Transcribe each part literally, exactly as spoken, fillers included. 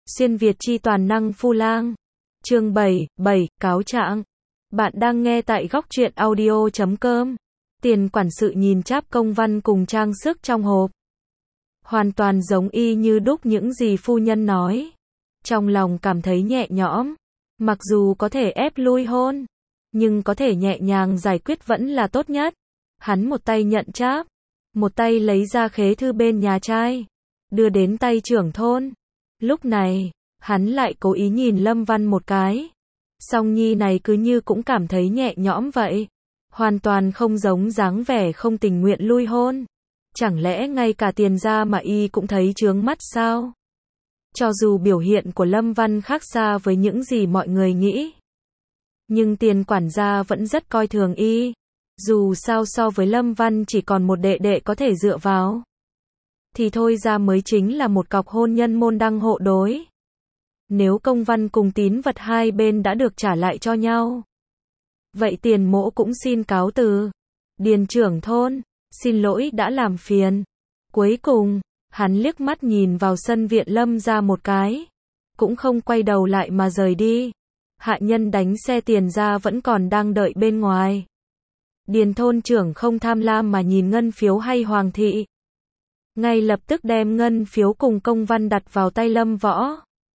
Xuyên Việt chi toàn năng Phu Lang. Chương bảy, bảy, cáo trạng. Bạn đang nghe tại góc truyện audio chấm com. Tiền quản sự nhìn cháp công văn cùng trang sức trong hộp. Hoàn toàn giống y như đúc những gì phu nhân nói. Trong lòng cảm thấy nhẹ nhõm. Mặc dù có thể ép lui hôn, nhưng có thể nhẹ nhàng giải quyết vẫn là tốt nhất. Hắn một tay nhận cháp, một tay lấy ra khế thư bên nhà trai, đưa đến tay trưởng thôn. Lúc này, hắn lại cố ý nhìn Lâm Văn một cái. Song nhi này cứ như cũng cảm thấy nhẹ nhõm vậy. Hoàn toàn không giống dáng vẻ không tình nguyện lui hôn. Chẳng lẽ ngay cả tiền ra mà y cũng thấy chướng mắt sao? Cho dù biểu hiện của Lâm Văn khác xa với những gì mọi người nghĩ, nhưng tiền quản gia vẫn rất coi thường y. Dù sao so với Lâm Văn chỉ còn một đệ đệ có thể dựa vào, thì thôi ra mới chính là một cọc hôn nhân môn đăng hộ đối. Nếu công văn cùng tín vật hai bên đã được trả lại cho nhau, vậy tiền mỗ cũng xin cáo từ. Điền trưởng thôn, xin lỗi đã làm phiền. Cuối cùng, hắn liếc mắt nhìn vào sân viện Lâm ra một cái, cũng không quay đầu lại mà rời đi. Hạ nhân đánh xe tiền ra vẫn còn đang đợi bên ngoài. Điền thôn trưởng không tham lam mà nhìn ngân phiếu hay hoàng thị, ngay lập tức đem ngân phiếu cùng công văn đặt vào tay Lâm Võ.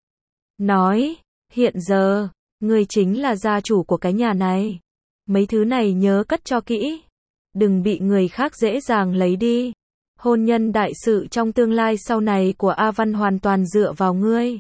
Nói, hiện giờ, ngươi chính là gia chủ của cái nhà này. Mấy thứ này nhớ cất cho kỹ, đừng bị người khác dễ dàng lấy đi. Hôn nhân đại sự trong tương lai sau này của A Văn hoàn toàn dựa vào ngươi.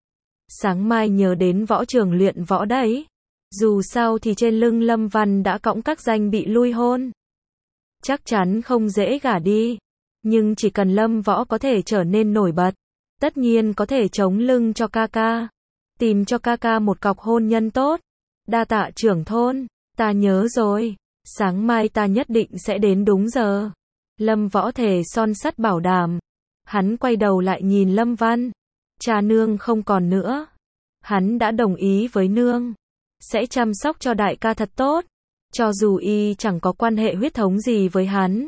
Sáng mai nhớ đến võ trường luyện võ đấy. Dù sao thì trên lưng Lâm Văn đã cõng các danh bị lui hôn, chắc chắn không dễ gả đi. Nhưng chỉ cần Lâm Võ có thể trở nên nổi bật, tất nhiên có thể chống lưng cho ca ca, tìm cho ca ca một cọc hôn nhân tốt. Đa tạ trưởng thôn, ta nhớ rồi, sáng mai ta nhất định sẽ đến đúng giờ. Lâm Võ thề son sắt bảo đảm. Hắn quay đầu lại nhìn Lâm Văn. Cha nương không còn nữa. Hắn đã đồng ý với nương, sẽ chăm sóc cho đại ca thật tốt. Cho dù y chẳng có quan hệ huyết thống gì với hắn,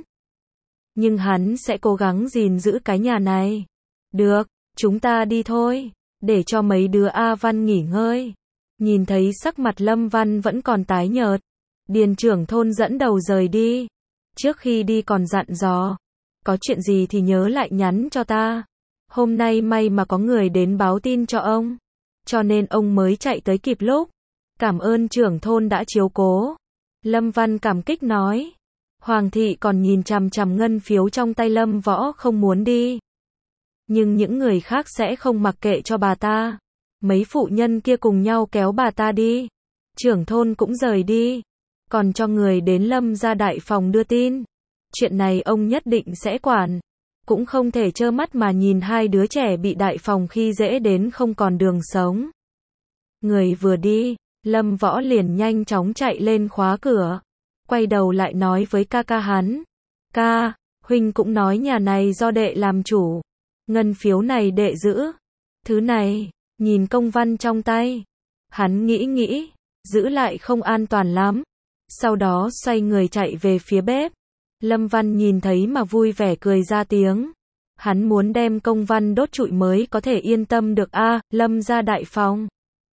nhưng hắn sẽ cố gắng gìn giữ cái nhà này. Được, chúng ta đi thôi, để cho mấy đứa A Văn nghỉ ngơi. Nhìn thấy sắc mặt Lâm Văn vẫn còn tái nhợt, Điền trưởng thôn dẫn đầu rời đi. Trước khi đi còn dặn dò, có chuyện gì thì nhớ lại nhắn cho ta. Hôm nay may mà có người đến báo tin cho ông, cho nên ông mới chạy tới kịp lúc. Cảm ơn trưởng thôn đã chiếu cố. Lâm Văn cảm kích nói. Hoàng thị còn nhìn chằm chằm ngân phiếu trong tay Lâm Võ không muốn đi. Nhưng những người khác sẽ không mặc kệ cho bà ta. Mấy phụ nhân kia cùng nhau kéo bà ta đi. Trưởng thôn cũng rời đi, còn cho người đến Lâm gia đại phòng đưa tin. Chuyện này ông nhất định sẽ quản. Cũng không thể trơ mắt mà nhìn hai đứa trẻ bị đại phòng khi dễ đến không còn đường sống. Người vừa đi, Lâm Võ liền nhanh chóng chạy lên khóa cửa. Quay đầu lại nói với ca ca hắn. Ca, huynh cũng nói nhà này do đệ làm chủ. Ngân phiếu này đệ giữ. Thứ này, nhìn công văn trong tay. Hắn nghĩ nghĩ, giữ lại không an toàn lắm. Sau đó xoay người chạy về phía bếp. Lâm Văn nhìn thấy mà vui vẻ cười ra tiếng. Hắn muốn đem công văn đốt trụi mới có thể yên tâm được a. À, Lâm gia đại phòng.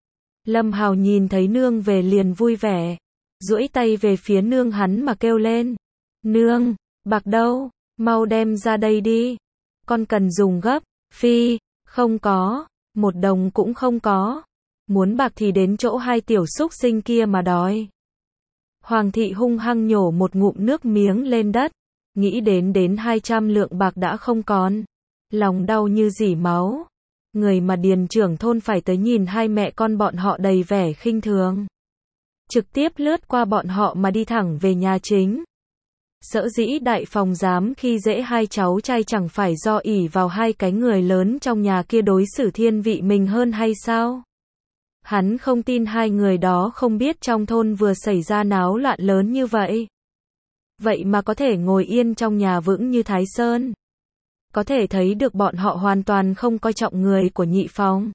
Lâm Hào nhìn thấy nương về liền vui vẻ, duỗi tay về phía nương hắn mà kêu lên. Nương, bạc đâu, mau đem ra đây đi. Con cần dùng gấp. Phi, không có, một đồng cũng không có. Muốn bạc thì đến chỗ hai tiểu súc sinh kia mà đòi. Hoàng thị hung hăng nhổ một ngụm nước miếng lên đất, nghĩ đến đến hai trăm lượng bạc đã không còn. Lòng đau như rỉ máu. Người mà Điền trưởng thôn phải tới nhìn hai mẹ con bọn họ đầy vẻ khinh thường, trực tiếp lướt qua bọn họ mà đi thẳng về nhà chính. Sở dĩ đại phòng dám khi dễ hai cháu trai chẳng phải do ỷ vào hai cái người lớn trong nhà kia đối xử thiên vị mình hơn hay sao? Hắn không tin hai người đó không biết trong thôn vừa xảy ra náo loạn lớn như vậy. Vậy mà có thể ngồi yên trong nhà vững như Thái Sơn. Có thể thấy được bọn họ hoàn toàn không coi trọng người của nhị phòng.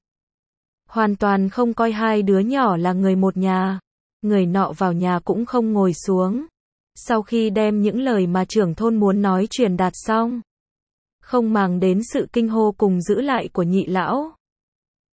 Hoàn toàn không coi hai đứa nhỏ là người một nhà. Người nọ vào nhà cũng không ngồi xuống. Sau khi đem những lời mà trưởng thôn muốn nói truyền đạt xong, không màng đến sự kinh hô cùng giữ lại của nhị lão,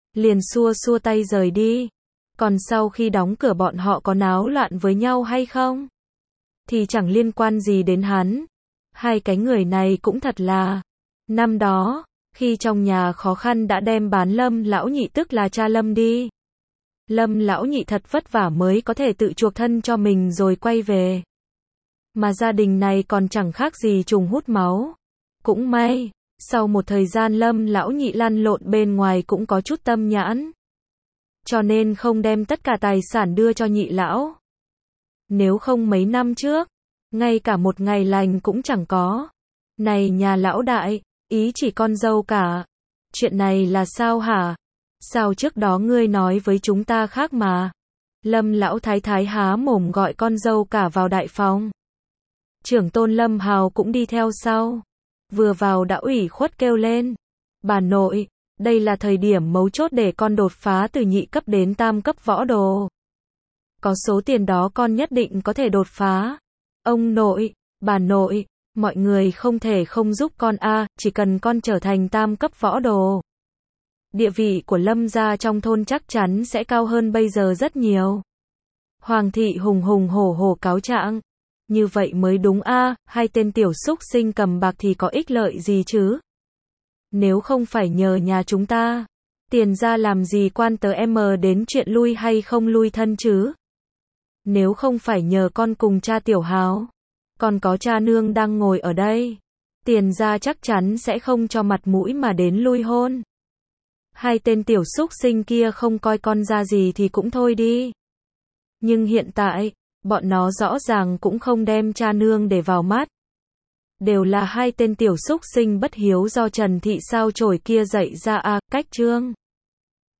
liền xua xua tay rời đi. Còn sau khi đóng cửa bọn họ có náo loạn với nhau hay không? Thì chẳng liên quan gì đến hắn. Hai cái người này cũng thật là. Năm đó, khi trong nhà khó khăn đã đem bán Lâm lão nhị tức là cha Lâm đi. Lâm lão nhị thật vất vả mới có thể tự chuộc thân cho mình rồi quay về. Mà gia đình này còn chẳng khác gì trùng hút máu. Cũng may, sau một thời gian Lâm lão nhị lăn lộn bên ngoài cũng có chút tâm nhãn. Cho nên không đem tất cả tài sản đưa cho nhị lão. Nếu không mấy năm trước, ngay cả một ngày lành cũng chẳng có. Này nhà lão đại, ý chỉ con dâu cả. Chuyện này là sao hả? Sao trước đó ngươi nói với chúng ta khác mà? Lâm lão thái thái há mồm gọi con dâu cả vào đại phòng. Trưởng tôn Lâm Hào cũng đi theo sau. Vừa vào đã ủy khuất kêu lên. Bà nội, đây là thời điểm mấu chốt để con đột phá từ nhị cấp đến tam cấp võ đồ. Có số tiền đó con nhất định có thể đột phá. Ông nội, bà nội, mọi người không thể không giúp con a, chỉ cần con trở thành tam cấp võ đồ. Địa vị của Lâm gia trong thôn chắc chắn sẽ cao hơn bây giờ rất nhiều. Hoàng thị hùng hùng hổ hổ cáo trạng. Như vậy mới đúng a, hai tên tiểu súc sinh cầm bạc thì có ích lợi gì chứ? Nếu không phải nhờ nhà chúng ta, tiền ra làm gì quan tớ em đến chuyện lui hay không lui thân chứ? Nếu không phải nhờ con cùng cha Tiểu Hào, còn có cha nương đang ngồi ở đây, tiền ra chắc chắn sẽ không cho mặt mũi mà đến lui hôn. Hai tên tiểu súc sinh kia không coi con ra gì thì cũng thôi đi. Nhưng hiện tại, bọn nó rõ ràng cũng không đem cha nương để vào mắt. Đều là hai tên tiểu súc sinh bất hiếu do Trần Thị sao chổi kia dạy ra a, cách trương.